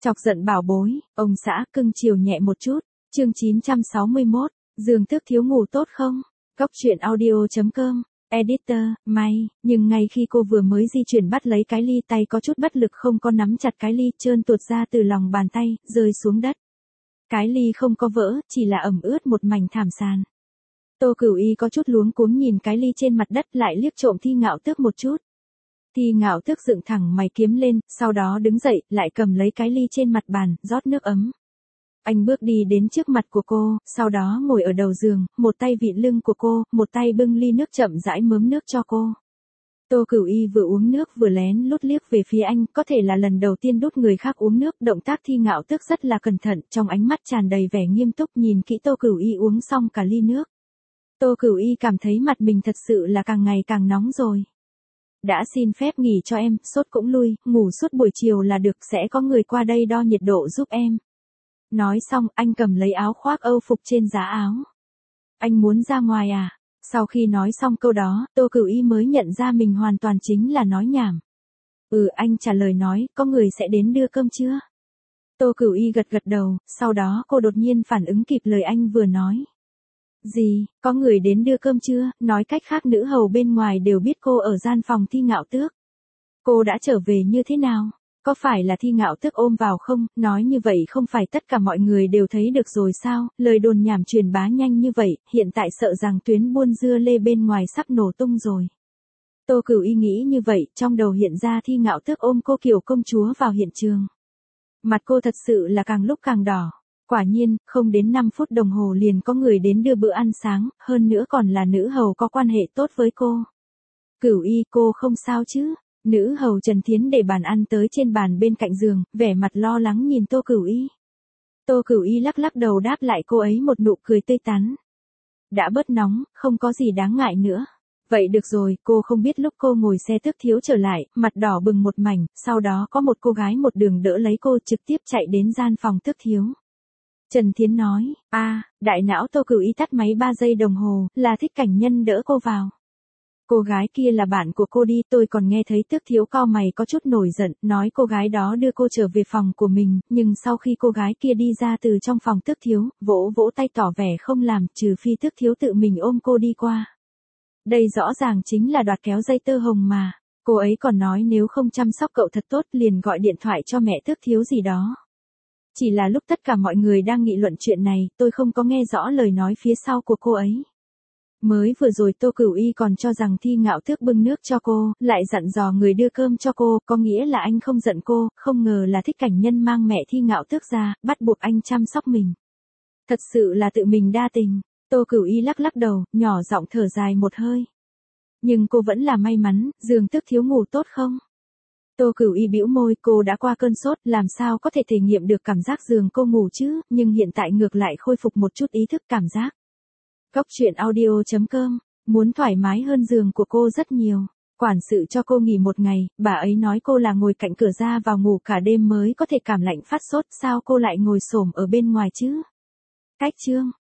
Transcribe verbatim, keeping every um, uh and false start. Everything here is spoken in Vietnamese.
Chọc giận bảo bối, ông xã cưng chiều nhẹ một chút. Chương chín trăm sáu mươi mốt, Dương Tước thiếu ngủ tốt không? Góc truyện audio chấm com. Editor, may, nhưng ngay khi cô vừa mới di chuyển bắt lấy cái ly, tay có chút bất lực không có nắm chặt cái ly, trơn tuột ra từ lòng bàn tay, rơi xuống đất. Cái ly không có vỡ, chỉ là ẩm ướt một mảnh thảm sàn. Tô Cửu Y có chút luống cuống nhìn cái ly trên mặt đất, lại liếc trộm Thi Ngạo Tước một chút. Thi Ngạo Tước dựng thẳng mày kiếm lên, sau đó đứng dậy, lại cầm lấy cái ly trên mặt bàn, rót nước ấm. Anh bước đi đến trước mặt của cô, sau đó ngồi ở đầu giường, một tay vịn lưng của cô, một tay bưng ly nước chậm rãi mớm nước cho cô. Tô Cửu Y vừa uống nước vừa lén lút liếc về phía anh, có thể là lần đầu tiên đút người khác uống nước, động tác Thi Ngạo Tước rất là cẩn thận, trong ánh mắt tràn đầy vẻ nghiêm túc nhìn kỹ Tô Cửu Y uống xong cả ly nước. Tô Cửu Y cảm thấy mặt mình thật sự là càng ngày càng nóng rồi. Đã xin phép nghỉ cho em, sốt cũng lui, ngủ suốt buổi chiều là được, sẽ có người qua đây đo nhiệt độ giúp em. Nói xong, anh cầm lấy áo khoác Âu phục trên giá áo. Anh muốn ra ngoài à? Sau khi nói xong câu đó, Tô Cửu Y mới nhận ra mình hoàn toàn chính là nói nhảm. Ừ, anh trả lời nói, có người sẽ đến đưa cơm chưa? Tô Cửu Y gật gật đầu, sau đó cô đột nhiên phản ứng kịp lời anh vừa nói. Gì, có người đến đưa cơm chưa? Nói cách khác nữ hầu bên ngoài đều biết cô ở gian phòng Thi Ngạo Tước. Cô đã trở về như thế nào? Có phải là Thi Ngạo Tước ôm vào không? Nói như vậy không phải tất cả mọi người đều thấy được rồi sao? Lời đồn nhảm truyền bá nhanh như vậy, hiện tại sợ rằng tuyến buôn dưa lê bên ngoài sắp nổ tung rồi. Tô Cửu Y nghĩ như vậy, trong đầu hiện ra Thi Ngạo Tước ôm cô kiểu công chúa vào hiện trường. Mặt cô thật sự là càng lúc càng đỏ. Quả nhiên, không đến năm phút đồng hồ liền có người đến đưa bữa ăn sáng, hơn nữa còn là nữ hầu có quan hệ tốt với cô. Cửu Y, cô không sao chứ? Nữ hầu Trần Thiến để bàn ăn tới trên bàn bên cạnh giường, vẻ mặt lo lắng nhìn Tô Cửu Y. Tô Cửu Y lắc lắc đầu đáp lại cô ấy một nụ cười tươi tắn. Đã bớt nóng, không có gì đáng ngại nữa. Vậy được rồi, cô không biết lúc cô ngồi xe Tước thiếu trở lại, mặt đỏ bừng một mảnh, sau đó có một cô gái một đường đỡ lấy cô trực tiếp chạy đến gian phòng Tước thiếu. Trần Thiến nói, a, à, đại não. Tô Cửu Y tắt máy ba giây đồng hồ, là Thích Cảnh Nhân đỡ cô vào. Cô gái kia là bạn của cô đi, tôi còn nghe thấy Tước thiếu cau mày có chút nổi giận, nói cô gái đó đưa cô trở về phòng của mình, nhưng sau khi cô gái kia đi ra từ trong phòng Tước thiếu, vỗ vỗ tay tỏ vẻ không làm, trừ phi Tước thiếu tự mình ôm cô đi qua. Đây rõ ràng chính là đoạt kéo dây tơ hồng mà, cô ấy còn nói nếu không chăm sóc cậu thật tốt liền gọi điện thoại cho mẹ Tước thiếu gì đó. Chỉ là lúc tất cả mọi người đang nghị luận chuyện này, tôi không có nghe rõ lời nói phía sau của cô ấy. Mới vừa rồi Tô Cửu Y còn cho rằng Thi Ngạo Tước bưng nước cho cô, lại dặn dò người đưa cơm cho cô, có nghĩa là anh không giận cô, không ngờ là Thích Cảnh Nhân mang mẹ Thi Ngạo Tước ra, bắt buộc anh chăm sóc mình. Thật sự là tự mình đa tình. Tô Cửu Y lắc lắc đầu, nhỏ giọng thở dài một hơi. Nhưng cô vẫn là may mắn, Dương Tước thiếu ngủ tốt không? Tô Cửu Y bĩu môi, cô đã qua cơn sốt, làm sao có thể thể nghiệm được cảm giác giường cô ngủ chứ, nhưng hiện tại ngược lại khôi phục một chút ý thức cảm giác. Góc truyện audio chấm com, muốn thoải mái hơn giường của cô rất nhiều. Quản sự cho cô nghỉ một ngày, bà ấy nói cô là ngồi cạnh cửa ra vào ngủ cả đêm mới có thể cảm lạnh phát sốt, sao cô lại ngồi xổm ở bên ngoài chứ? Cách chương.